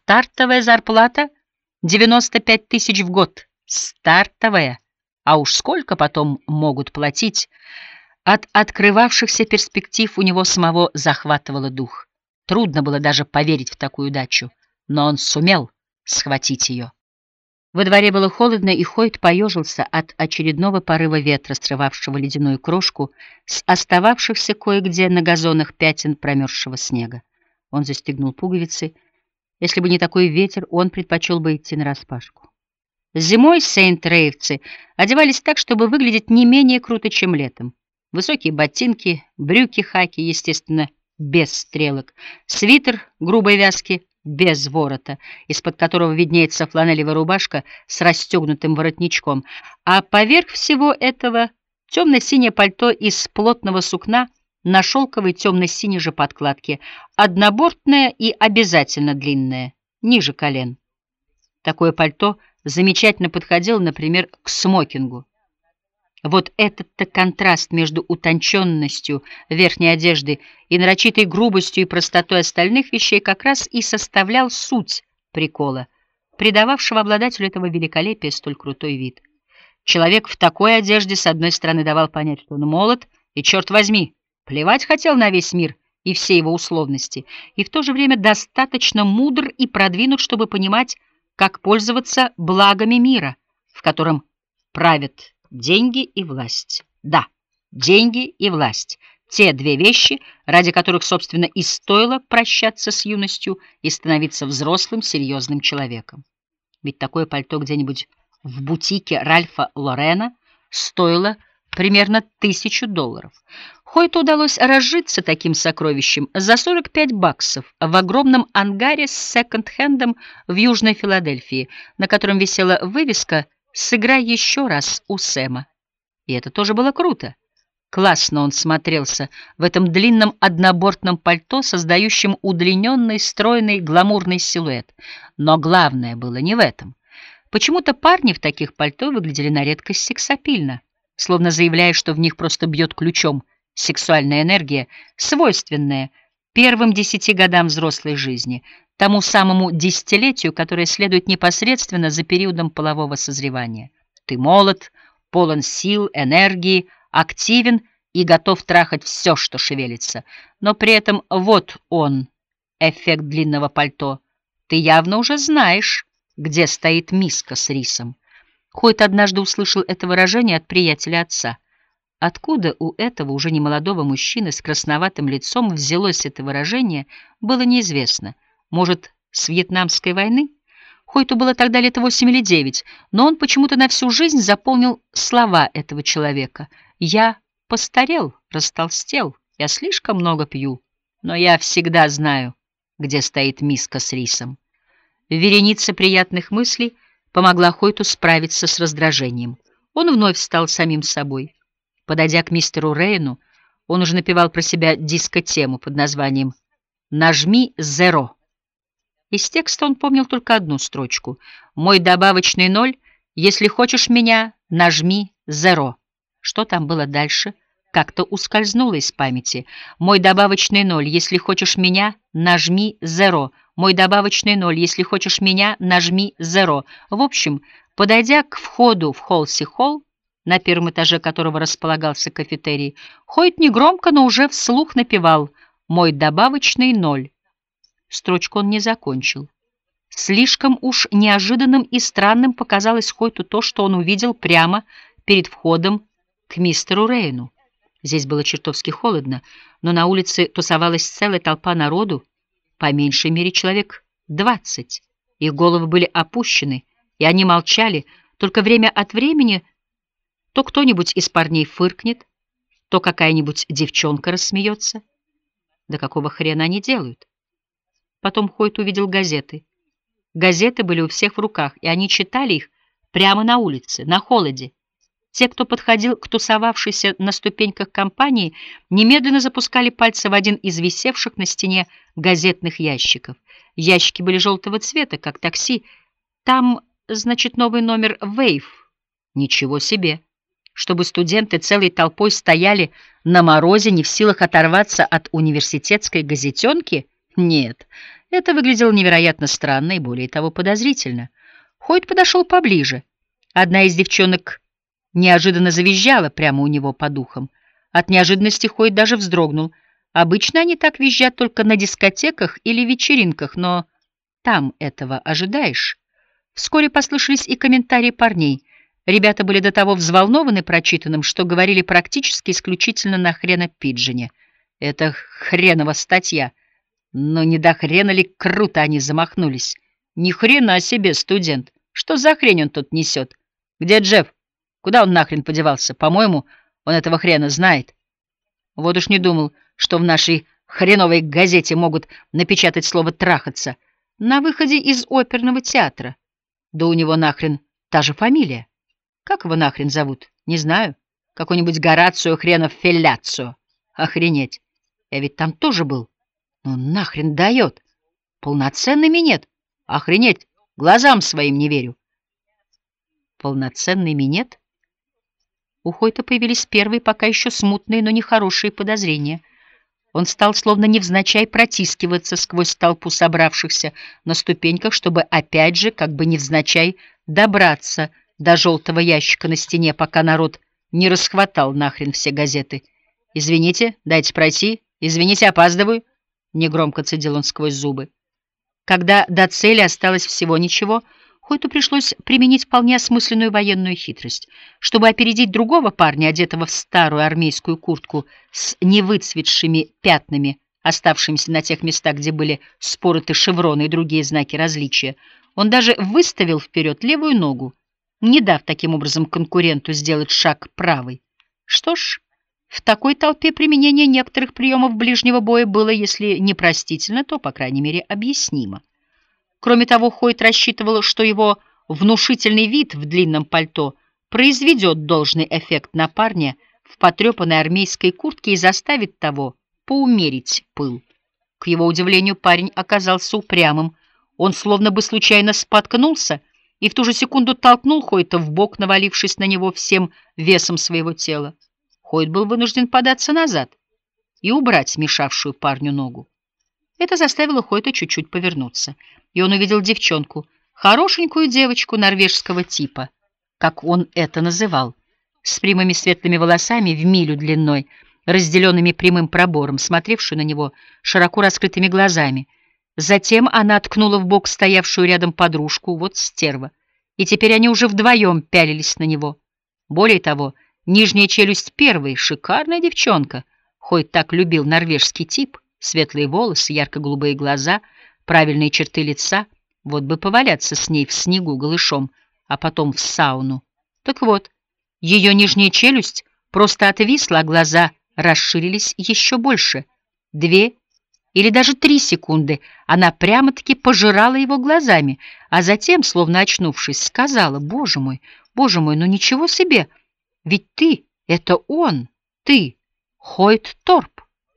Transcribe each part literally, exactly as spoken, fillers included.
Стартовая зарплата — девяносто пять тысяч в год. Стартовая. А уж сколько потом могут платить? От открывавшихся перспектив у него самого захватывало дух. Трудно было даже поверить в такую удачу, но он сумел схватить ее. Во дворе было холодно, и Хойт поежился от очередного порыва ветра, срывавшего ледяную крошку с остававшихся кое-где на газонах пятен промерзшего снега. Он застегнул пуговицы. Если бы не такой ветер, он предпочел бы идти нараспашку. Зимой сент-рейвцы одевались так, чтобы выглядеть не менее круто, чем летом. Высокие ботинки, брюки-хаки, естественно, без стрелок, свитер грубой вязки, без ворота, из-под которого виднеется фланелевая рубашка с расстегнутым воротничком, а поверх всего этого темно-синее пальто из плотного сукна на шелковой темно-синей же подкладке, однобортное и обязательно длинное, ниже колен. Такое пальто замечательно подходило, например, к смокингу. Вот этот-то контраст между утонченностью верхней одежды и нарочитой грубостью и простотой остальных вещей как раз и составлял суть прикола, придававшего обладателю этого великолепия столь крутой вид. Человек в такой одежде с одной стороны давал понять, что он молод, и, черт возьми, плевать хотел на весь мир и все его условности, и в то же время достаточно мудр и продвинут, чтобы понимать, как пользоваться благами мира, в котором правят деньги и власть. Да, деньги и власть. Те две вещи, ради которых, собственно, и стоило прощаться с юностью и становиться взрослым, серьезным человеком. Ведь такое пальто где-нибудь в бутике Ральфа Лорена стоило примерно тысячу долларов. Хойту удалось разжиться таким сокровищем за сорок пять баксов в огромном ангаре с секонд-хендом в Южной Филадельфии, на котором висела вывеска «Сыграй еще раз у Сэма». И это тоже было круто. Классно он смотрелся в этом длинном однобортном пальто, создающем удлиненный, стройный, гламурный силуэт. Но главное было не в этом. Почему-то парни в таких пальто выглядели на редкость сексапильно, словно заявляя, что в них просто бьет ключом сексуальная энергия, свойственная первым десяти годам взрослой жизни, тому самому десятилетию, которое следует непосредственно за периодом полового созревания. Ты молод, полон сил, энергии, активен и готов трахать все, что шевелится. Но при этом вот он, эффект длинного пальто. Ты явно уже знаешь, где стоит миска с рисом. Хойт однажды услышал это выражение от приятеля отца. Откуда у этого уже немолодого мужчины с красноватым лицом взялось это выражение, было неизвестно. Может, с Вьетнамской войны? Хойту было тогда лет восемь или девять, но он почему-то на всю жизнь запомнил слова этого человека. «Я постарел, растолстел, я слишком много пью, но я всегда знаю, где стоит миска с рисом». Вереница приятных мыслей помогла Хойту справиться с раздражением. Он вновь стал самим собой. Подойдя к мистеру Рейну, он уже напевал про себя диско-тему под названием «Нажми зеро». Из текста он помнил только одну строчку: «Мой добавочный ноль, если хочешь меня, нажми зеро». Что там было дальше, как-то ускользнуло из памяти. «Мой добавочный ноль, если хочешь меня, нажми зеро. Мой добавочный ноль, если хочешь меня, нажми зеро». В общем, подойдя к входу в Холси-холл, на первом этаже которого располагался кафетерий, Хойт негромко, но уже вслух напевал «Мой добавочный ноль». Строчку он не закончил. Слишком уж неожиданным и странным показалось Хойту то, что он увидел прямо перед входом к мистеру Рейну. Здесь было чертовски холодно, но на улице тусовалась целая толпа народу, по меньшей мере человек двадцать. Их головы были опущены, и они молчали, только время от времени то кто-нибудь из парней фыркнет, то какая-нибудь девчонка рассмеется. Да какого хрена они делают? Потом Хойт увидел газеты. Газеты были у всех в руках, и они читали их прямо на улице, на холоде. Те, кто подходил к тусовавшейся на ступеньках компании, немедленно запускали пальцы в один из висевших на стене газетных ящиков. Ящики были желтого цвета, как такси. Там, значит, новый номер «Вейв». Ничего себе! Чтобы студенты целой толпой стояли на морозе, не в силах оторваться от университетской газетенки? Нет, Это выглядело невероятно странно и, более того, подозрительно. Хойт подошел поближе. Одна из девчонок неожиданно завизжала прямо у него по духам. От неожиданности Хойт даже вздрогнул. Обычно они так визжат только на дискотеках или вечеринках, но там этого ожидаешь. Вскоре послышались и комментарии парней. Ребята были до того взволнованы прочитанным, что говорили практически исключительно на хрена-пиджине. Это хренова статья. Но не до хрена ли круто они замахнулись. Ни хрена себе, студент. Что за хрень он тут несет? Где Джефф? Куда он нахрен подевался? По-моему, он этого хрена знает. Вот уж не думал, что в нашей хреновой газете могут напечатать слово «трахаться» на выходе из оперного театра. Да у него нахрен та же фамилия. Как его нахрен зовут? Не знаю. Какой-нибудь Горацио хренов Фелляцио. Охренеть. Я ведь там тоже был. Ну нахрен дает. Полноценный минет. Охренеть. Глазам своим не верю. Полноценный минет? У Хойта появились первые, пока еще смутные, но нехорошие подозрения. Он стал словно невзначай протискиваться сквозь толпу собравшихся на ступеньках, чтобы опять же, как бы невзначай, добраться до желтого ящика на стене, пока народ не расхватал нахрен все газеты. «Извините, дайте пройти. Извините, опаздываю», — негромко цедил он сквозь зубы. Когда до цели осталось всего ничего, Хойту пришлось применить вполне осмысленную военную хитрость. Чтобы опередить другого парня, одетого в старую армейскую куртку с невыцветшими пятнами, оставшимися на тех местах, где были спороты шевроны и другие знаки различия, он даже выставил вперед левую ногу, не дав таким образом конкуренту сделать шаг правой. Что ж, в такой толпе применение некоторых приемов ближнего боя было, если не простительно, то, по крайней мере, объяснимо. Кроме того, Хойт рассчитывал, что его внушительный вид в длинном пальто произведет должный эффект на парня в потрепанной армейской куртке и заставит того поумерить пыл. К его удивлению, парень оказался упрямым. Он словно бы случайно споткнулся и в ту же секунду толкнул Хойта в бок, навалившись на него всем весом своего тела. Хойт был вынужден податься назад и убрать мешавшую парню ногу. Это заставило Хойта чуть-чуть повернуться, и он увидел девчонку, хорошенькую девочку норвежского типа, как он это называл, с прямыми светлыми волосами в милю длиной, разделенными прямым пробором, смотревшую на него широко раскрытыми глазами. Затем она ткнула в бок стоявшую рядом подружку, вот стерва, и теперь они уже вдвоем пялились на него. Более того, нижняя челюсть первой, шикарная девчонка, Хойт так любил норвежский тип, светлые волосы, ярко-голубые глаза, правильные черты лица, вот бы поваляться с ней в снегу голышом, а потом в сауну. Так вот, ее нижняя челюсть просто отвисла, а глаза расширились еще больше. Две или даже три секунды она прямо-таки пожирала его глазами, а затем, словно очнувшись, сказала: «Боже мой, боже мой, ну ничего себе! Ведь ты — это он, ты, Хойт Торп!»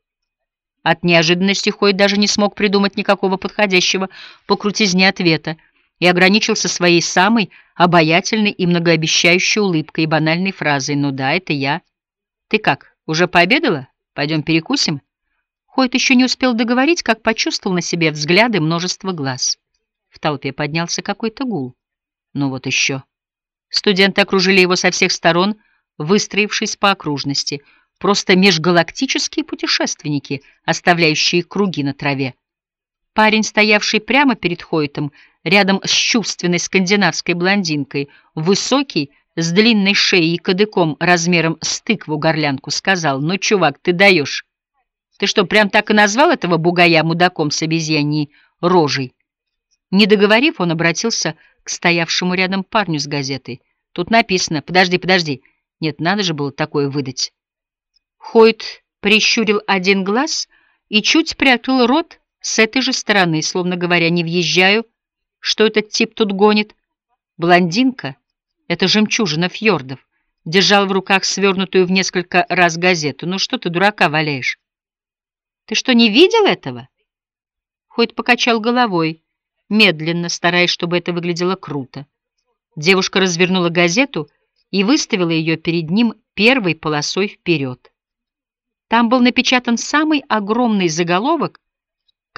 От неожиданности Хойт даже не смог придумать никакого подходящего по крутизне ответа и ограничился своей самой обаятельной и многообещающей улыбкой и банальной фразой: «Ну да, это я. Ты как, уже пообедала? Пойдем перекусим?» Хойт еще не успел договорить, как почувствовал на себе взгляды множества глаз. В толпе поднялся какой-то гул. Ну вот еще. Студенты окружили его со всех сторон, выстроившись по окружности. Просто межгалактические путешественники, оставляющие круги на траве. Парень, стоявший прямо перед Хойтом, рядом с чувственной скандинавской блондинкой, высокий, с длинной шеей и кадыком размером с тыкву-горлянку, сказал: «Ну, чувак, ты даешь. Ты что, прям так и назвал этого бугая мудаком с обезьяньей рожей?» Не договорив, он обратился к стоявшему рядом парню с газетой. «Тут написано. Подожди, подожди. Нет, надо же было такое выдать». Хойт прищурил один глаз и чуть приоткрыл рот с этой же стороны, словно говоря: «Не въезжаю. Что этот тип тут гонит?» Блондинка, эта жемчужина фьордов, держала в руках свернутую в несколько раз газету. «Ну что ты дурака валяешь? Ты что, не видел этого?» Хойт покачал головой, медленно, стараясь, чтобы это выглядело круто. Девушка развернула газету и выставила ее перед ним первой полосой вперед. Там был напечатан самый огромный заголовок,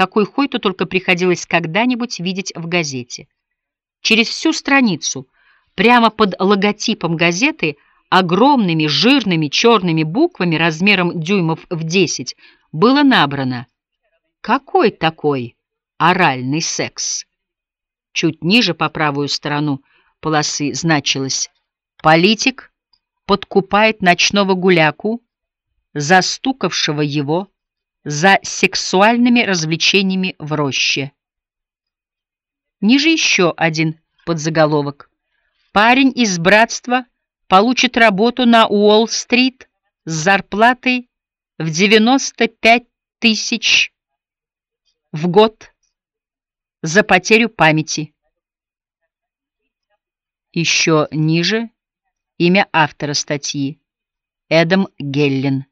какой Хойту только приходилось когда-нибудь видеть в газете. Через всю страницу, прямо под логотипом газеты, огромными жирными черными буквами размером дюймов в десять было набрано: «Какой такой оральный секс?». Чуть ниже, по правую сторону полосы, значилось: «Политик подкупает ночного гуляку, застукавшего его за сексуальными развлечениями в роще». Ниже еще один подзаголовок: «Парень из братства получит работу на Уолл-стрит с зарплатой в девяносто пять тысяч в год за потерю памяти». Еще ниже имя автора статьи: Эдам Геллен.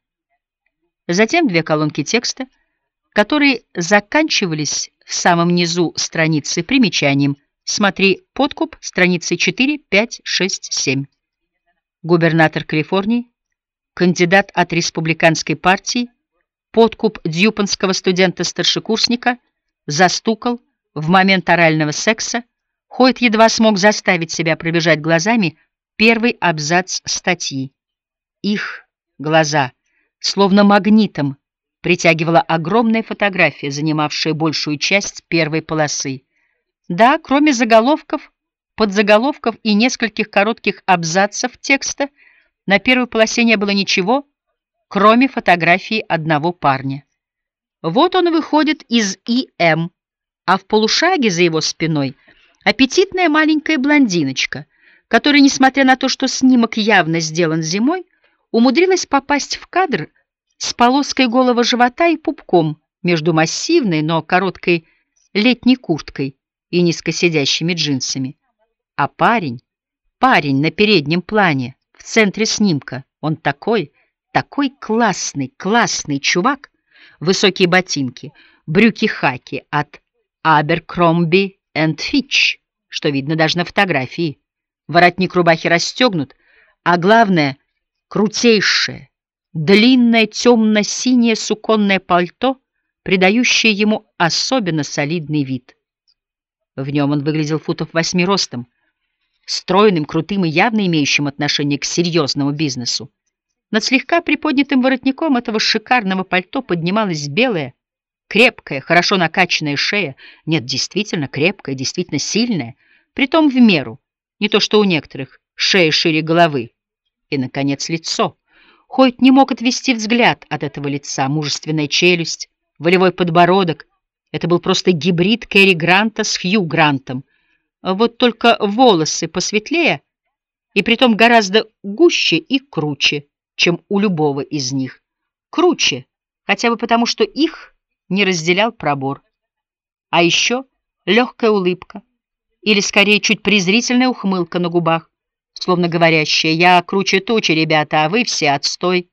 Затем две колонки текста, которые заканчивались в самом низу страницы примечанием: «Смотри подкуп» страницы четыре, пять, шесть, семь. Губернатор Калифорнии, кандидат от республиканской партии, подкуп дьюпонского студента-старшекурсника, застукал в момент орального секса. Хойт едва смог заставить себя пробежать глазами первый абзац статьи. Их глаза словно магнитом притягивала огромная фотография, занимавшая большую часть первой полосы. Да, кроме заголовков, подзаголовков и нескольких коротких абзацев текста, на первой полосе не было ничего, кроме фотографии одного парня. Вот он выходит из И Эм, а в полушаге за его спиной аппетитная маленькая блондиночка, которая, несмотря на то, что снимок явно сделан зимой, умудрилась попасть в кадр с полоской голого живота и пупком между массивной, но короткой летней курткой и низкосидящими джинсами. А парень, парень на переднем плане, в центре снимка, он такой, такой классный, классный чувак. Высокие ботинки, брюки-хаки от Abercrombie энд Fitch, что видно даже на фотографии. Воротник рубахи расстегнут, а главное — крутейшее, длинное темно-синее суконное пальто, придающее ему особенно солидный вид. В нем он выглядел футов восьми ростом, стройным, крутым и явно имеющим отношение к серьезному бизнесу. Над слегка приподнятым воротником этого шикарного пальто поднималась белая, крепкая, хорошо накачанная шея. Нет, действительно крепкая, действительно сильная, притом в меру, не то что у некоторых, шея шире головы. И, наконец, лицо. Хойт не мог отвести взгляд от этого лица. Мужественная челюсть, волевой подбородок. Это был просто гибрид Кэрри Гранта с Хью Грантом. Вот только волосы посветлее, и притом гораздо гуще и круче, чем у любого из них. Круче, хотя бы потому, что их не разделял пробор. А еще легкая улыбка, или скорее чуть презрительная ухмылка на губах, словно говорящая: «Я круче тучи, ребята, а вы все отстой».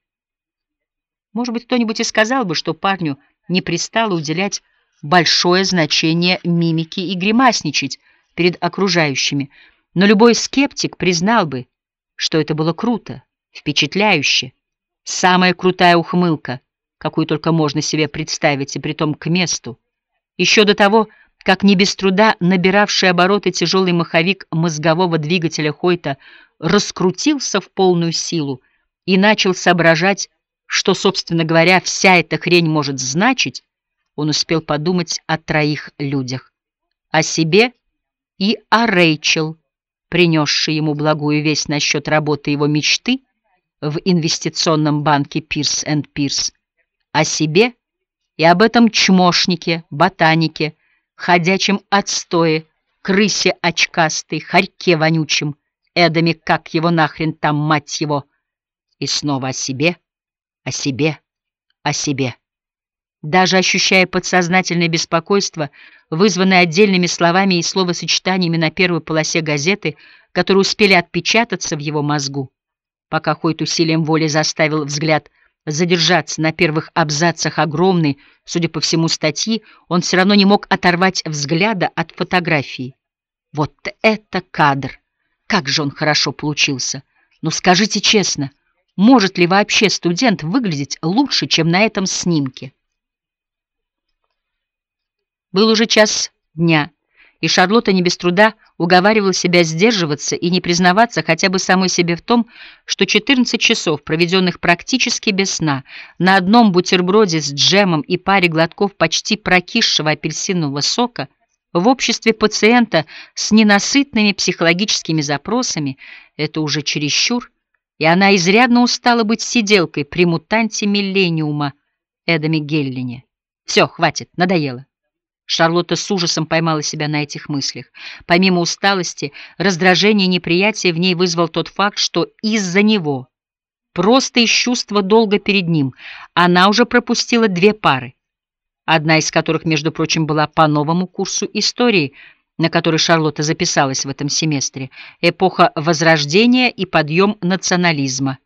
Может быть, кто-нибудь и сказал бы, что парню не пристало уделять большое значение мимике и гримасничать перед окружающими, но любой скептик признал бы, что это было круто, впечатляюще. Самая крутая ухмылка, какую только можно себе представить, и притом к месту. Еще до того, как не без труда набиравший обороты тяжелый маховик мозгового двигателя Хойта раскрутился в полную силу и начал соображать, что, собственно говоря, вся эта хрень может значить, он успел подумать о троих людях: о себе и о Рэйчел, принесшей ему благую весть насчет работы его мечты в инвестиционном банке Пирс энд Пирс, о себе и об этом чмошнике, ботанике, ходячем отстое, крысе очкастой, хорьке вонючем, Эдаме, как его нахрен там, мать его, и снова о себе, о себе, о себе. Даже ощущая подсознательное беспокойство, вызванное отдельными словами и словосочетаниями на первой полосе газеты, которые успели отпечататься в его мозгу, пока Хойт усилием воли заставил взгляд задержаться на первых абзацах огромной, судя по всему, статьи, он все равно не мог оторвать взгляда от фотографии. Вот это кадр! Как же он хорошо получился! Ну скажите честно, может ли вообще студент выглядеть лучше, чем на этом снимке? Был уже час дня, и Шарлотта не без труда уговаривала себя сдерживаться и не признаваться хотя бы самой себе в том, что четырнадцать часов, проведенных практически без сна, на одном бутерброде с джемом и паре глотков почти прокисшего апельсинового сока, в обществе пациента с ненасытными психологическими запросами, это уже чересчур, и она изрядно устала быть сиделкой при мутанте миллениума Эдаме Геллине. Все, хватит, надоело. Шарлотта с ужасом поймала себя на этих мыслях. Помимо усталости, раздражения и неприятия в ней вызвал тот факт, что из-за него, просто из чувства долга перед ним, она уже пропустила две пары, одна из которых, между прочим, была по новому курсу истории, на который Шарлотта записалась в этом семестре, эпоха Возрождения и подъем национализма.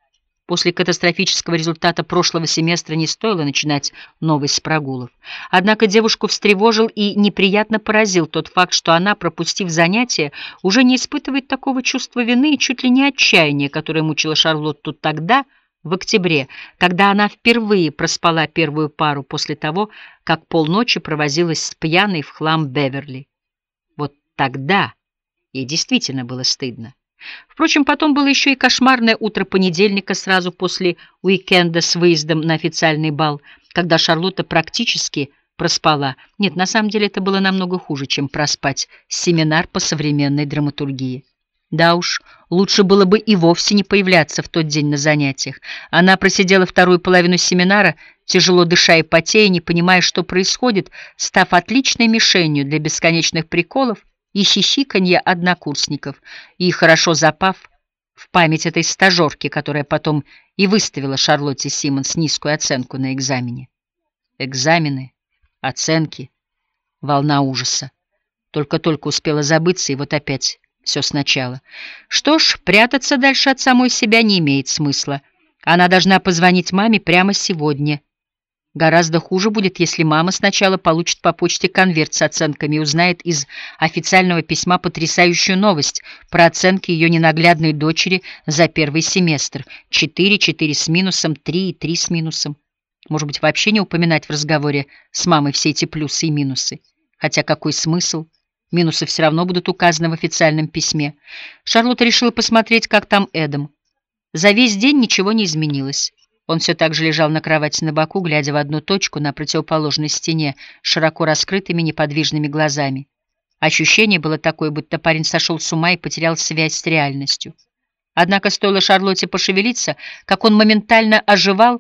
После катастрофического результата прошлого семестра не стоило начинать новый с прогулов. Однако девушку встревожил и неприятно поразил тот факт, что она, пропустив занятия, уже не испытывает такого чувства вины и чуть ли не отчаяния, которое мучило Шарлотту тогда, в октябре, когда она впервые проспала первую пару после того, как полночи провозилась с пьяной в хлам Беверли. Вот тогда ей действительно было стыдно. Впрочем, потом было еще и кошмарное утро понедельника сразу после уикенда с выездом на официальный бал, когда Шарлотта практически проспала. Нет, на самом деле это было намного хуже, чем проспать семинар по современной драматургии. Да уж, лучше было бы и вовсе не появляться в тот день на занятиях. Она просидела вторую половину семинара, тяжело дыша и потея, не понимая, что происходит, став отличной мишенью для бесконечных приколов и хихиканья однокурсников, и хорошо запав в память этой стажерки, которая потом и выставила Шарлотте Симмонс низкую оценку на экзамене. Экзамены, оценки, волна ужаса. Только-только успела забыться, и вот опять все сначала. Что ж, прятаться дальше от самой себя не имеет смысла. Она должна позвонить маме прямо сегодня. Гораздо хуже будет, если мама сначала получит по почте конверт с оценками и узнает из официального письма потрясающую новость про оценки ее ненаглядной дочери за первый семестр. четыре, четыре с минусом, три и три с минусом. Может быть, вообще не упоминать в разговоре с мамой все эти плюсы и минусы. Хотя какой смысл? Минусы все равно будут указаны в официальном письме. Шарлотта решила посмотреть, как там Эдам. За весь день ничего не изменилось. Он все так же лежал на кровати на боку, глядя в одну точку на противоположной стене, широко раскрытыми неподвижными глазами. Ощущение было такое, будто парень сошел с ума и потерял связь с реальностью. Однако стоило Шарлотте пошевелиться, как он моментально оживал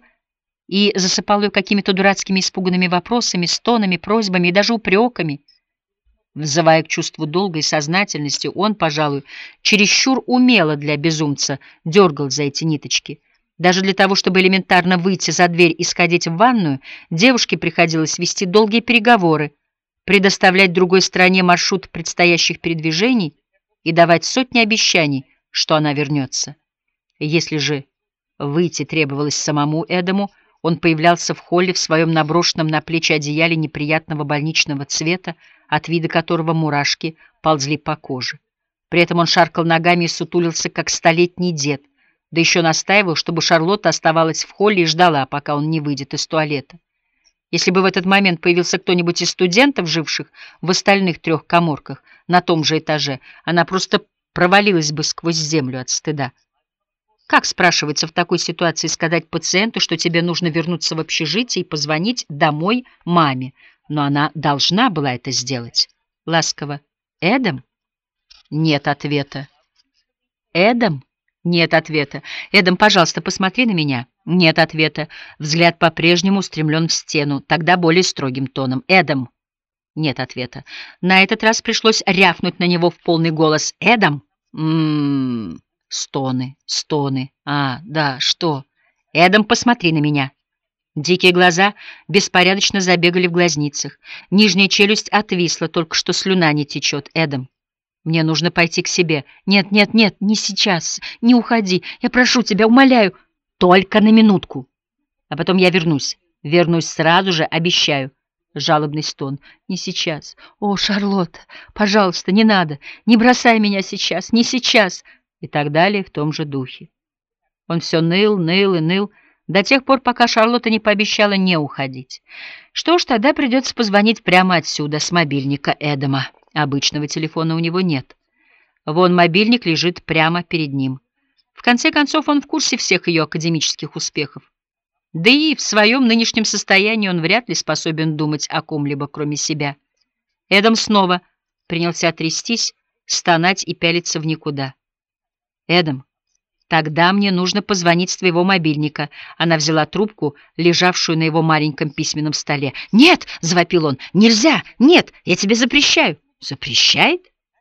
и засыпал ее какими-то дурацкими испуганными вопросами, стонами, просьбами и даже упреками. Взывая к чувству долга и сознательности, он, пожалуй, чересчур умело для безумца дергал за эти ниточки. Даже для того, чтобы элементарно выйти за дверь и сходить в ванную, девушке приходилось вести долгие переговоры, предоставлять другой стороне маршрут предстоящих передвижений и давать сотни обещаний, что она вернется. Если же выйти требовалось самому Эдаму, он появлялся в холле в своем наброшенном на плечи одеяле неприятного больничного цвета, от вида которого мурашки ползли по коже. При этом он шаркал ногами и сутулился, как столетний дед, да еще настаивал, чтобы Шарлотта оставалась в холле и ждала, пока он не выйдет из туалета. Если бы в этот момент появился кто-нибудь из студентов, живших в остальных трех каморках на том же этаже, она просто провалилась бы сквозь землю от стыда. Как, спрашивается, в такой ситуации сказать пациенту, что тебе нужно вернуться в общежитие и позвонить домой маме? Но она должна была это сделать. Ласково. «Эдам?» Нет ответа. «Эдам?» Нет ответа. «Эдам, пожалуйста, посмотри на меня». Нет ответа. Взгляд по-прежнему устремлен в стену, тогда более строгим тоном. «Эдам?» Нет ответа. На этот раз пришлось рявкнуть на него в полный голос. «Эдам?» М-м-м. Стоны, стоны. А, да, что? «Эдам, посмотри на меня». Дикие глаза беспорядочно забегали в глазницах. Нижняя челюсть отвисла, только что слюна не течет. «Эдам, мне нужно пойти к себе». «Нет, нет, нет, не сейчас, не уходи. Я прошу тебя, умоляю, только на минутку. А потом я вернусь. Вернусь сразу же, обещаю». Жалобный стон. «Не сейчас. О, Шарлотта, пожалуйста, не надо. Не бросай меня сейчас, не сейчас». И так далее в том же духе. Он все ныл, ныл и ныл, до тех пор, пока Шарлотта не пообещала не уходить. Что ж, тогда придется позвонить прямо отсюда, с мобильника Эдама. Обычного телефона у него нет. Вон мобильник лежит прямо перед ним. В конце концов, он в курсе всех ее академических успехов. Да и в своем нынешнем состоянии он вряд ли способен думать о ком-либо, кроме себя. Эдам снова принялся трястись, стонать и пялиться в никуда. «Эдам, тогда мне нужно позвонить с твоего мобильника». Она взяла трубку, лежавшую на его маленьком письменном столе. «Нет!» — завопил он. «Нельзя! Нет! Я тебе запрещаю!» «Запрещает?»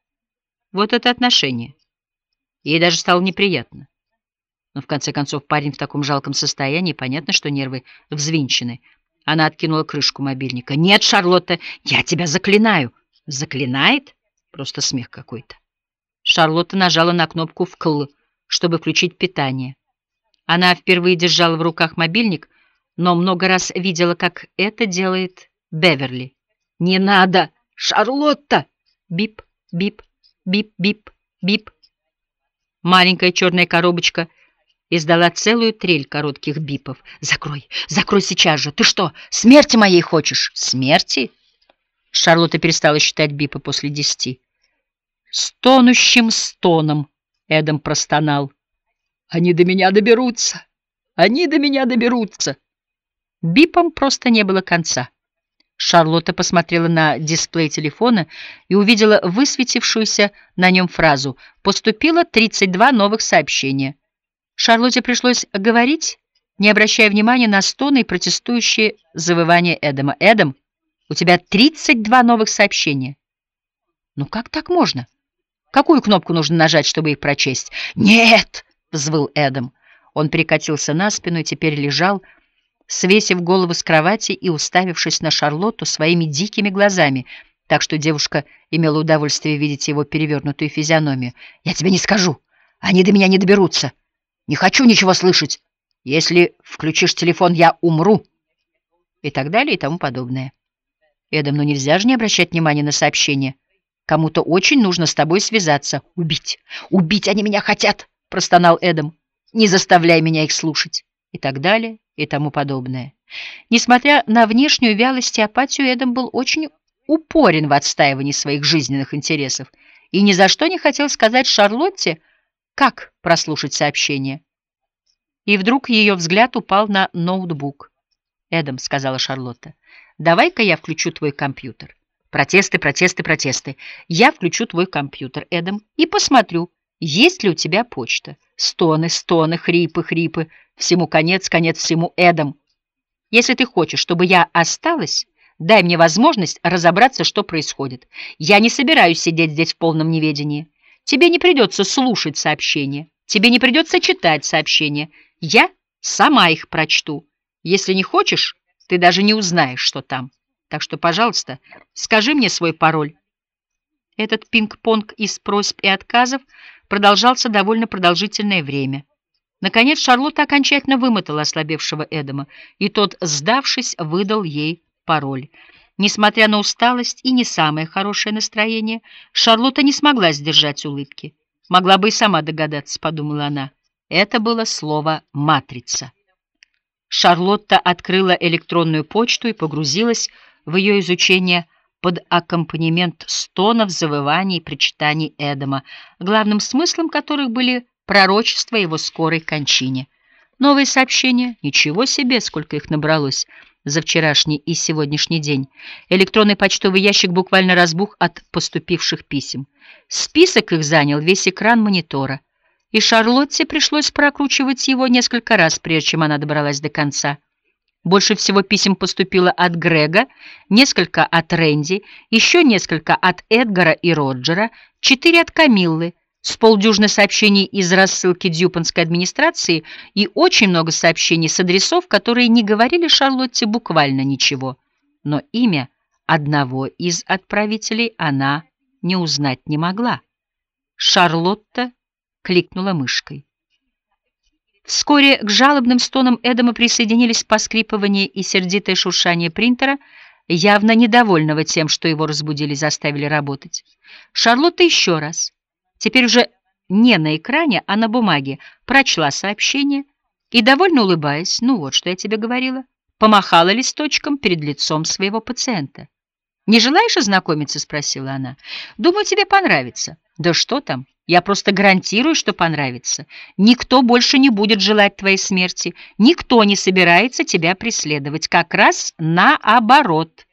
Вот это отношение. Ей даже стало неприятно. Но в конце концов парень в таком жалком состоянии, понятно, что нервы взвинчены. Она откинула крышку мобильника. «Нет, Шарлотта, я тебя заклинаю!» «Заклинает?» Просто смех какой-то. Шарлотта нажала на кнопку «вкл», чтобы включить питание. Она впервые держала в руках мобильник, но много раз видела, как это делает Беверли. «Не надо! Шарлотта!» Бип, бип, бип, бип, бип. Маленькая черная коробочка издала целую трель коротких бипов. «Закрой! Закрой сейчас же! Ты что, смерти моей хочешь?» «Смерти?» Шарлотта перестала считать бипы после десяти. Стонущим стоном Эдам простонал. «Они до меня доберутся! Они до меня доберутся!» Бипам просто не было конца. Шарлотта посмотрела на дисплей телефона и увидела высветившуюся на нем фразу «Поступило тридцать два новых сообщения». Шарлотте пришлось говорить, не обращая внимания на стоны и протестующие завывания Эдама. «Эдам, у тебя тридцать два новых сообщения». «Ну как так можно? Какую кнопку нужно нажать, чтобы их прочесть?» «Нет!» — взвыл Эдам. Он перекатился на спину и теперь лежал, свесив голову с кровати и уставившись на Шарлотту своими дикими глазами, так что девушка имела удовольствие видеть его перевернутую физиономию. «Я тебе не скажу. Они до меня не доберутся. Не хочу ничего слышать. Если включишь телефон, я умру». И так далее, и тому подобное. «Эдам, ну нельзя же не обращать внимания на сообщения. Кому-то очень нужно с тобой связаться. Убить! Убить они меня хотят!» — простонал Эдам. «Не заставляй меня их слушать». И так далее, и тому подобное. Несмотря на внешнюю вялость и апатию, Эдам был очень упорен в отстаивании своих жизненных интересов и ни за что не хотел сказать Шарлотте, как прослушать сообщение. И вдруг ее взгляд упал на ноутбук. «Эдам», — сказала Шарлотта, — «давай-ка я включу твой компьютер». Протесты, протесты, протесты. «Я включу твой компьютер, Эдам, и посмотрю, есть ли у тебя почта». Стоны, стоны, хрипы, хрипы. Всему конец, конец всему, Эдам. Если ты хочешь, чтобы я осталась, дай мне возможность разобраться, что происходит. Я не собираюсь сидеть здесь в полном неведении. Тебе не придется слушать сообщения, тебе не придется читать сообщения. Я сама их прочту. Если не хочешь, ты даже не узнаешь, что там. Так что, пожалуйста, скажи мне свой пароль». Этот пинг-понг из просьб и отказов продолжался довольно продолжительное время. Наконец Шарлотта окончательно вымотала ослабевшего Эдама, и тот, сдавшись, выдал ей пароль. Несмотря на усталость и не самое хорошее настроение, Шарлотта не смогла сдержать улыбки. Могла бы и сама догадаться, подумала она. Это было слово «матрица». Шарлотта открыла электронную почту и погрузилась в ее изучение под аккомпанемент стонов, завываний и причитаний Эдама, главным смыслом которых были пророчества его скорой кончине. Новые сообщения, ничего себе, сколько их набралось за вчерашний и сегодняшний день. Электронный почтовый ящик буквально разбух от поступивших писем. Список их занял весь экран монитора, и Шарлотте пришлось прокручивать его несколько раз, прежде чем она добралась до конца. Больше всего писем поступило от Грега, несколько от Рэнди, еще несколько от Эдгара и Роджера, четыре от Камиллы, с полдюжины сообщений из рассылки Дьюпонской администрации и очень много сообщений с адресов, которые не говорили Шарлотте буквально ничего. Но имя одного из отправителей она не узнать не могла. Шарлотта кликнула мышкой. Вскоре к жалобным стонам Эдама присоединились поскрипывание и сердитое шуршание принтера, явно недовольного тем, что его разбудили и заставили работать. Шарлотта еще раз, теперь уже не на экране, а на бумаге, прочла сообщение и, довольно улыбаясь, ну вот, что я тебе говорила, помахала листочком перед лицом своего пациента. «Не желаешь ознакомиться?» — спросила она. «Думаю, тебе понравится». «Да что там? Я просто гарантирую, что понравится. Никто больше не будет желать твоей смерти. Никто не собирается тебя преследовать. Как раз наоборот».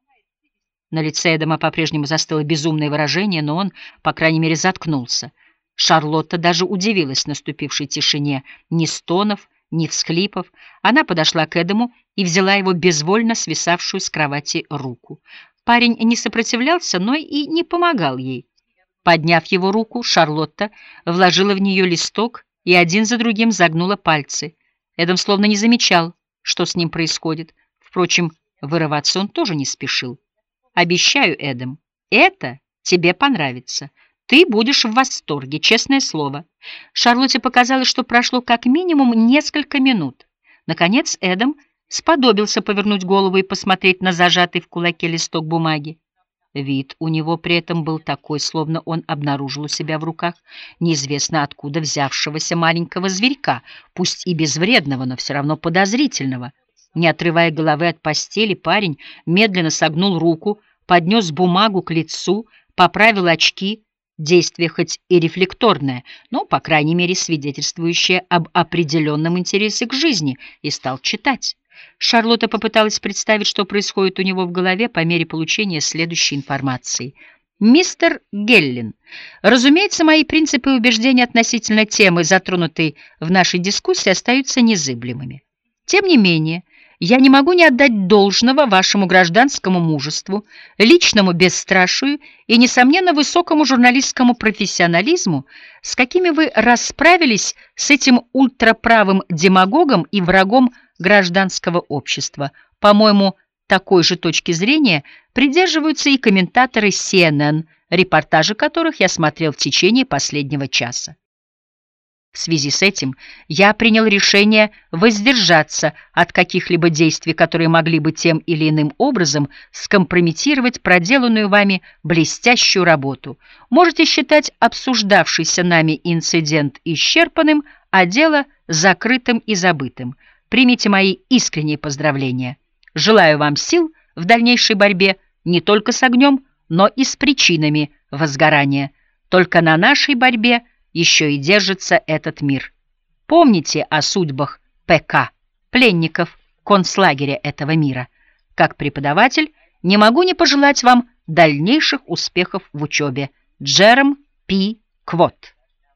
На лице Эдама по-прежнему застыло безумное выражение, но он, по крайней мере, заткнулся. Шарлотта даже удивилась наступившей тишине. Ни стонов, ни всхлипов. Она подошла к Эдаму и взяла его безвольно свисавшую с кровати руку. Парень не сопротивлялся, но и не помогал ей. Подняв его руку, Шарлотта вложила в нее листок и один за другим загнула пальцы. Эдам словно не замечал, что с ним происходит. Впрочем, вырываться он тоже не спешил. «Обещаю, Эдам, это тебе понравится. Ты будешь в восторге, честное слово». Шарлотте показалось, что прошло как минимум несколько минут. Наконец Эдам сподобился повернуть голову и посмотреть на зажатый в кулаке листок бумаги. Вид у него при этом был такой, словно он обнаружил у себя в руках неизвестно откуда взявшегося маленького зверька, пусть и безвредного, но все равно подозрительного. Не отрывая головы от постели, парень медленно согнул руку, поднес бумагу к лицу, поправил очки, действие хоть и рефлекторное, но, по крайней мере, свидетельствующее об определенном интересе к жизни, и стал читать. Шарлотта попыталась представить, что происходит у него в голове по мере получения следующей информации. «Мистер Геллин, разумеется, мои принципы и убеждения относительно темы, затронутой в нашей дискуссии, остаются незыблемыми. Тем не менее, я не могу не отдать должного вашему гражданскому мужеству, личному бесстрашию и, несомненно, высокому журналистскому профессионализму, с какими вы расправились с этим ультраправым демагогом и врагом гражданского общества. По-моему, такой же точки зрения придерживаются и комментаторы си эн эн, репортажи которых я смотрел в течение последнего часа. В связи с этим я принял решение воздержаться от каких-либо действий, которые могли бы тем или иным образом скомпрометировать проделанную вами блестящую работу. Можете считать обсуждавшийся нами инцидент исчерпанным, а дело закрытым и забытым. Примите мои искренние поздравления. Желаю вам сил в дальнейшей борьбе не только с огнем, но и с причинами возгорания. Только на нашей борьбе еще и держится этот мир. Помните о судьбах пэ ка, пленников концлагеря этого мира. Как преподаватель не могу не пожелать вам дальнейших успехов в учебе. Джером Пи Квот.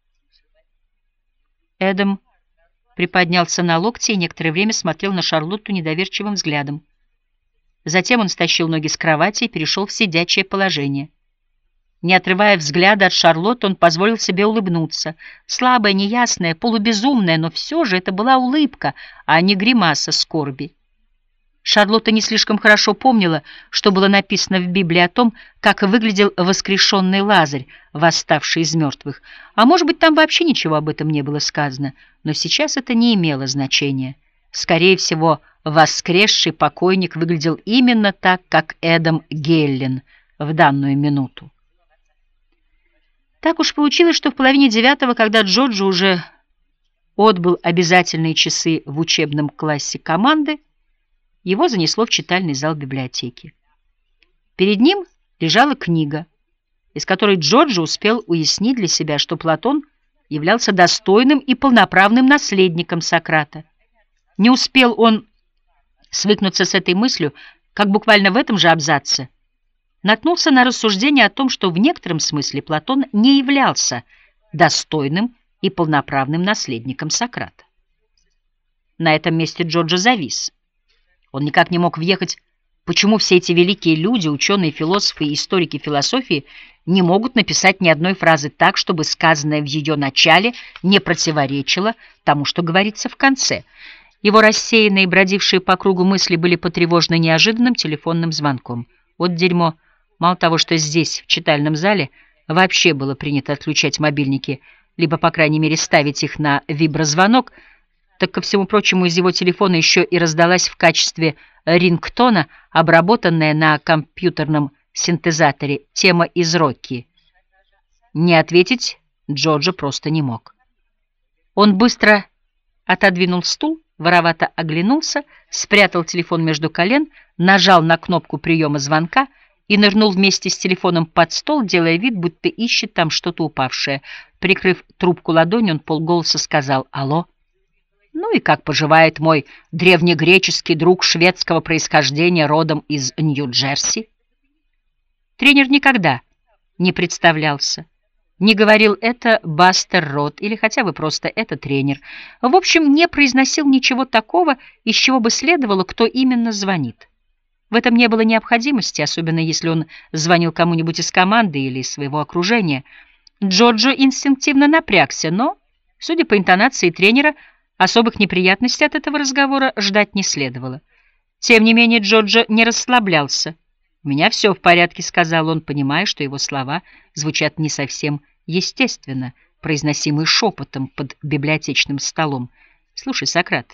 Эдам приподнялся на локте и некоторое время смотрел на Шарлотту недоверчивым взглядом. Затем он стащил ноги с кровати и перешел в сидячее положение. Не отрывая взгляда от Шарлотты, он позволил себе улыбнуться. Слабая, неясная, полубезумная, но все же это была улыбка, а не гримаса скорби. Шарлотта не слишком хорошо помнила, что было написано в Библии о том, как выглядел воскрешенный Лазарь, восставший из мертвых. А может быть, там вообще ничего об этом не было сказано, но сейчас это не имело значения. Скорее всего, воскресший покойник выглядел именно так, как Эдам Геллин в данную минуту. Так уж получилось, что в половине девятого, когда Джорджи уже отбыл обязательные часы в учебном классе команды, его занесло в читальный зал библиотеки. Перед ним лежала книга, из которой Джорджи успел уяснить для себя, что Платон являлся достойным и полноправным наследником Сократа. Не успел он свыкнуться с этой мыслью, как буквально в этом же абзаце наткнулся на рассуждение о том, что в некотором смысле Платон не являлся достойным и полноправным наследником Сократа. На этом месте Джорджи завис. Он никак не мог въехать, почему все эти великие люди, ученые, философы и историки философии не могут написать ни одной фразы так, чтобы сказанное в ее начале не противоречило тому, что говорится в конце. Его рассеянные, бродившие по кругу мысли были потревожены неожиданным телефонным звонком. Вот дерьмо. Мало того, что здесь, в читальном зале, вообще было принято отключать мобильники, либо, по крайней мере, ставить их на виброзвонок, так, ко всему прочему, из его телефона еще и раздалась в качестве рингтона, обработанная на компьютерном синтезаторе, тема из «Рокки». Не ответить Джорджи просто не мог. Он быстро отодвинул стул, воровато оглянулся, спрятал телефон между колен, нажал на кнопку приема звонка и нырнул вместе с телефоном под стол, делая вид, будто ищет там что-то упавшее. Прикрыв трубку ладонью, он полголоса сказал «Алло». «Ну и как поживает мой древнегреческий друг шведского происхождения, родом из Нью-Джерси?» Тренер никогда не представлялся, не говорил «это Бастер Рот» или хотя бы просто «это тренер». В общем, не произносил ничего такого, из чего бы следовало, кто именно звонит. В этом не было необходимости, особенно если он звонил кому-нибудь из команды или из своего окружения. Джоджо инстинктивно напрягся, но, судя по интонации тренера, особых неприятностей от этого разговора ждать не следовало. Тем не менее Джоджо не расслаблялся. «У меня все в порядке», — сказал он, понимая, что его слова звучат не совсем естественно, произносимые шепотом под библиотечным столом. «Слушай, Сократ,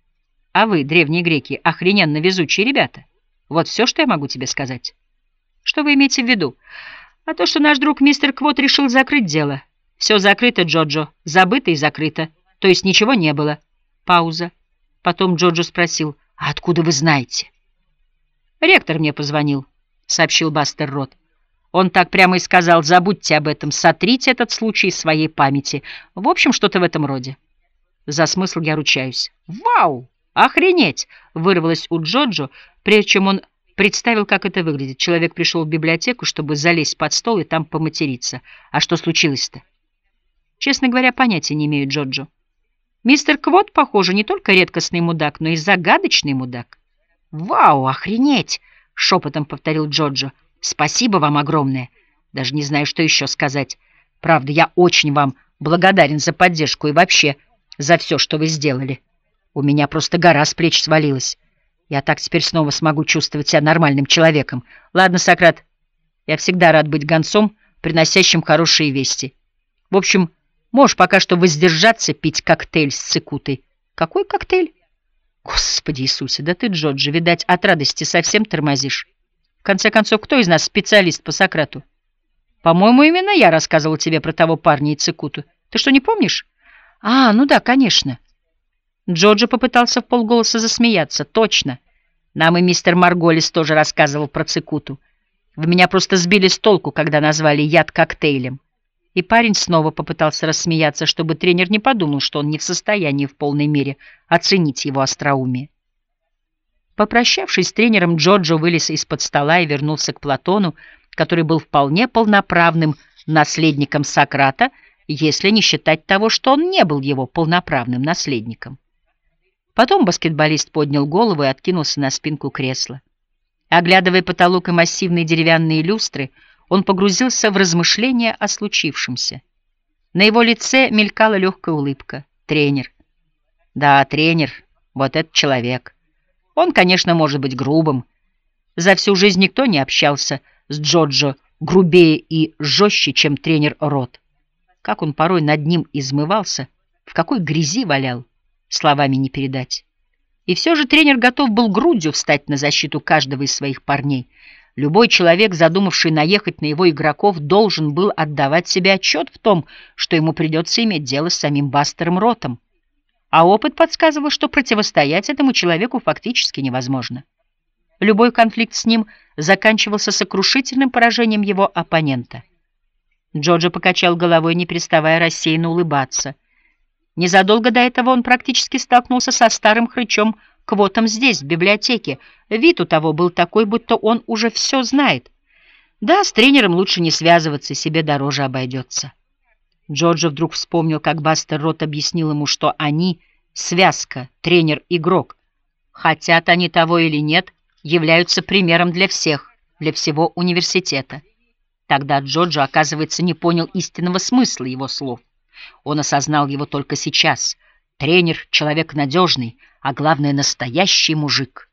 а вы, древние греки, охрененно везучие ребята. Вот все, что я могу тебе сказать». «Что вы имеете в виду?» «А то, что наш друг мистер Квот решил закрыть дело. Все закрыто, Джоджо, забыто и закрыто. То есть ничего не было». Пауза. Потом Джоджо спросил: «А откуда вы знаете?» «Ректор мне позвонил», — сообщил Бастер Рот. «Он так прямо и сказал: забудьте об этом, сотрите этот случай из своей памяти. В общем, что-то в этом роде». За смысл я ручаюсь. «Вау! Охренеть!» — вырвалось у Джоджо, прежде чем он представил, как это выглядит. Человек пришел в библиотеку, чтобы залезть под стол и там поматериться. А что случилось-то? Честно говоря, понятия не имею, Джоджо. Мистер Квот, похоже, не только редкостный мудак, но и загадочный мудак. «Вау, охренеть!» — шепотом повторил Джоджо. «Спасибо вам огромное. Даже не знаю, что еще сказать. Правда, я очень вам благодарен за поддержку и вообще за все, что вы сделали. У меня просто гора с плеч свалилась. Я так теперь снова смогу чувствовать себя нормальным человеком. Ладно, Сократ, я всегда рад быть гонцом, приносящим хорошие вести. В общем, можешь пока что воздержаться пить коктейль с цикутой». «Какой коктейль?» «Господи Иисусе, да ты, Джоджо, видать, от радости совсем тормозишь. В конце концов, кто из нас специалист по Сократу? По-моему, именно я рассказывал тебе про того парня и цикуту. Ты что, не помнишь?» «А, ну да, конечно». Джоджо попытался вполголоса засмеяться. «Точно. Нам и мистер Марголис тоже рассказывал про цикуту. Вы меня просто сбили с толку, когда назвали яд коктейлем». И парень снова попытался рассмеяться, чтобы тренер не подумал, что он не в состоянии в полной мере оценить его остроумие. Попрощавшись с тренером, Джоджо вылез из-под стола и вернулся к Платону, который был вполне полноправным наследником Сократа, если не считать того, что он не был его полноправным наследником. Потом баскетболист поднял голову и откинулся на спинку кресла. Оглядывая потолок и массивные деревянные люстры, он погрузился в размышления о случившемся. На его лице мелькала легкая улыбка. Тренер. Да, тренер, вот этот человек. Он, конечно, может быть грубым. За всю жизнь никто не общался с Джоджо грубее и жестче, чем тренер Рот. Как он порой над ним измывался, в какой грязи валял, словами не передать. И все же тренер готов был грудью встать на защиту каждого из своих парней. Любой человек, задумавший наехать на его игроков, должен был отдавать себе отчет в том, что ему придется иметь дело с самим Бастером Ротом. А опыт подсказывал, что противостоять этому человеку фактически невозможно. Любой конфликт с ним заканчивался сокрушительным поражением его оппонента. Джоджо покачал головой, не переставая рассеянно улыбаться. Незадолго до этого он практически столкнулся со старым хрычом Квотом здесь, в библиотеке. Вид у того был такой, будто он уже все знает. Да, с тренером лучше не связываться, себе дороже обойдется. Джоджо вдруг вспомнил, как Бастер Рот объяснил ему, что они — связка, тренер-игрок. Хотят они того или нет, являются примером для всех, для всего университета. Тогда Джоджо, оказывается, не понял истинного смысла его слов. Он осознал его только сейчас. Тренер — человек надежный, а главное — настоящий мужик.